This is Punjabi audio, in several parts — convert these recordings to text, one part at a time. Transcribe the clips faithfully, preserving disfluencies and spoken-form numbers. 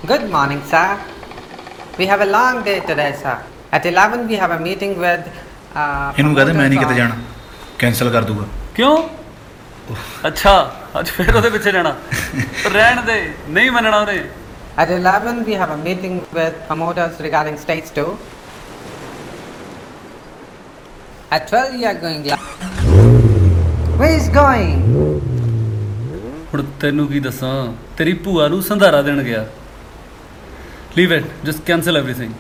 Good morning, sir. We have a long day today, sir. At eleven we have a meeting with uh, ਇਹਨੂੰ ਕਹਦੇ ਮੈਂ ਨਹੀਂ ਕਿਤੇ promoters ਜਾਣਾ, ਕੈਂਸਲ ਕਰ ਦੂਗਾ। ਕਿਉਂ? ਅੱਛਾ ਅੱਜ ਫਿਰ ਉਹਦੇ ਪਿੱਛੇ ਜਾਣਾ। ਰਹਿਣ ਦੇ, ਨਹੀਂ ਮੰਨਣਾ ਉਹਨੇ। of- At eleven we have a meeting with promoters regarding stage two. At twelve we are going live. Where is going? ਹੁਣ ਤੈਨੂੰ ਕੀ ਦੱਸਾਂ, ਤੇਰੀ ਭੂਆ ਨੂੰ ਸੰਧਾਰਾ ਦੇਣ ਗਿਆ। Leave it, just cancel everything.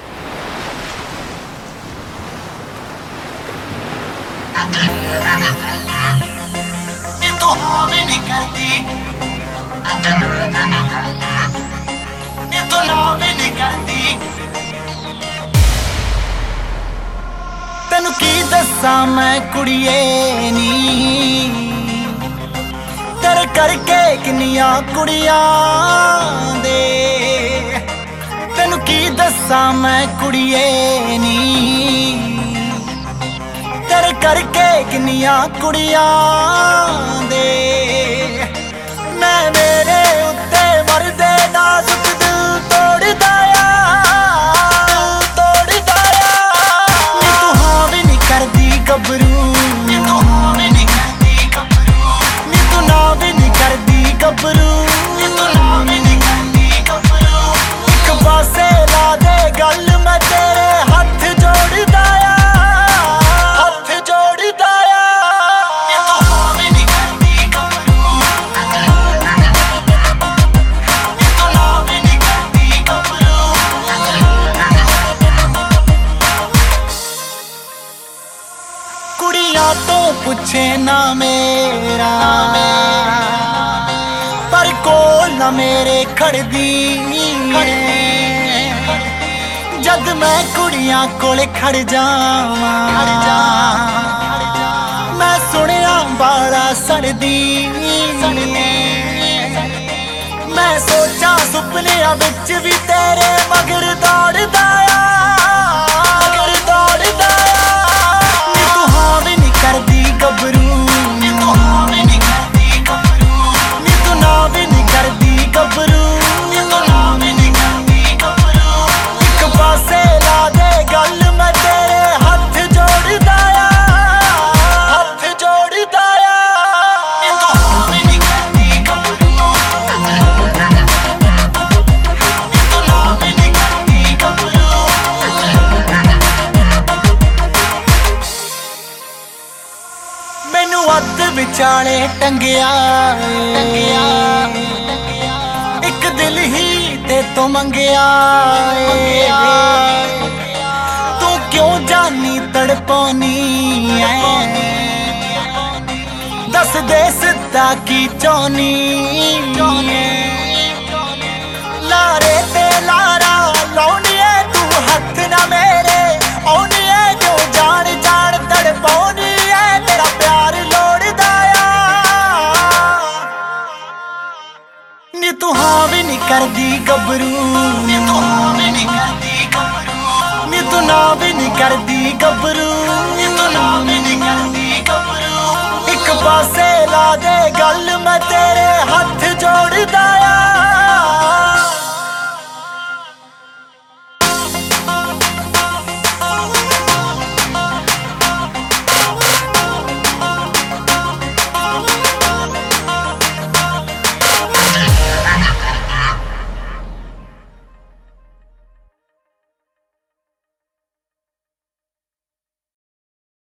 ਤੈਨੂੰ ਕੀ ਦੱਸਾਂ ਮੈਂ ਕੁੜੀਏ ਨੀ, ਤੇਰੇ ਕਰਕੇ ਕਿੰਨੀਆਂ ਕੁੜੀਆਂ ਦੇ। ਤੈਨੂੰ ਕੀ ਦੱਸਾਂ ਮੈਂ ਕੁੜੀਏ ਨੀ, ਤੇਰੇ ਕਰਕੇ ਕਿੰਨੀਆਂ ਕੁੜੀਆਂ ਦੇ। ਮੈਂ ਮੇਰੇ ਉੱਤੇ ਮਰਦੇ ਨਾਜ਼ੁਕ ਦਿਲ ਤੋੜਦਾ ਗੱਭਰੂ, ਨੀ ਤੂੰ ਹਾਂ ਵੀ ਨਹੀਂ ਕਰਦੀ ਗੱਭਰੂ, ਨੀ ਤੂੰ ਨਾ ਵੀ ਨਹੀਂ ਕਰਦੀ ਗੱਭਰੂ, ਨੀ ਤੂੰ ਨਾ ਵੀ ਨਹੀਂ ਕਰਦੀ ਗੱਭਰੂ। ਇੱਕ ਪਾਸੇ ਲਾ ਦੇ ਗੱਲ ਮੈਂ ਤੇਰੇ ਹੱਥ ਜੋੜਦਾ ਆ, ਹੱਥ ਜੋੜਦਾ ਆ। ਨੀ ਤੂੰ ਹਾਂ ਵੀ ਨਹੀਂ ਕਰਦੀ ਗੱਭਰੂ, ਨੀ ਤੂੰ ਨਾ ਵੀ ਨਹੀਂ ਕਰਦੀ ਗੱਭਰੂ। ਕੁੜੀਆਂ ਤੋਂ ਪੁੱਛੇ ਨਾ ਮੇਰਾ, ਪਰ ਕੋਲ ਨਾ ਮੇਰੇ ਖੜਦੀ। ਜਦ ਮੈਂ ਕੁੜੀਆਂ ਕੋਲ ਖੜ ਜਾਵਾਂ, ਮੈਂ ਸੁਣਿਆ ਬਾਲਾ ਸੜਦੀ। ਮੈਂ ਸੋਚਾਂ ਸੁਪਨਿਆਂ ਵਿੱਚ ਵੀ ਤੇਰੇ ਮਗਰ ਦੌੜਦਾ ਆ, ਮਗਰ ਦੌੜਦਾ ਆ। ਨੀ ਤੂੰ ਹਾਂ ਵੀ ਨਹੀਂ ਕਰਦੀ ਗੱਭਰੂ, ਨੀ ਤੂੰ ਹਾਂ ਵੀ ਨਹੀਂ ਕਰਦੀ ਗੱਭਰੂ, ਨੀ ਤੂੰ ਨਾ ਵੀ ਨਹੀਂ ਕਰਦੀ ਗੱਭਰੂ, ਨੀ ਤੂੰ ਨਾ ਵੀ ਨਹੀਂ ਕਰਦੀ ਗੱਭਰੂ। ਇੱਕ ਪਾਸੇ ਲਾ ਦੇ ਗੱਲ ਮੈਂ ਤੇਰੇ ਹੱਥ ਜੋੜਦਾ ਆ, ਹੱਥ ਜੋੜਦਾ ਆ। ਨੀ ਤੂੰ ਹਾਂ ਵੀ ਨਹੀਂ ਕਰਦੀ ਗੱਭਰੂ, ਨੀ ਤੂੰ ਨਾ ਵੀ ਨਹੀਂ ਕਰਦੀ ਗੱਭਰੂ। ਮੈਨੂੰ ਅੱਧ ਵਿਚਾਲੇ ਟੰਗਿਆ ਟੰਗਿਆ, ਇੱਕ ਦਿਲ ਹੀ ਤੇ ਤੋਂ ਮੰਗਿਆ। ਤੂੰ ਕਿਉਂ ਜਾਨੀ ਤੜਪਾਉਣੀ ਐ, ਦੱਸ ਦੇ ਸਿੱਧਾ ਕੀ ਚਾਹੁੰਨੀ ਐ। ਲਾਰੇ ਤੇ ਲਾਰਾ ਲਾਉਣੀ ਐ ਤੂੰ ਹੱਥ ਨਾ ਮੇਰੇ ਆਉਣੀ ਐ, ਜੋ ਜਾਣ ਜਾਣ ਤੜਪਾਉਣੀ ਐ। ਤੇਰਾ ਪਿਆਰ ਲੋੜਦਾ ਆ, ਨੀ ਤੂੰ ਹਾਂ ਵੀ ਨਹੀਂ ਕਰਦੀ ਗੱਭਰੂ, ਨੀ ਤੂੰ ਹਾਂ ਵੀ ਨਹੀਂ ਕਰਦੀ ਗੱਭਰੂ, ਨੀ ਤੂੰ ਨਾ ਵੀ ਨਹੀਂ ਕਰਦੀ ਗੱਭਰੂ।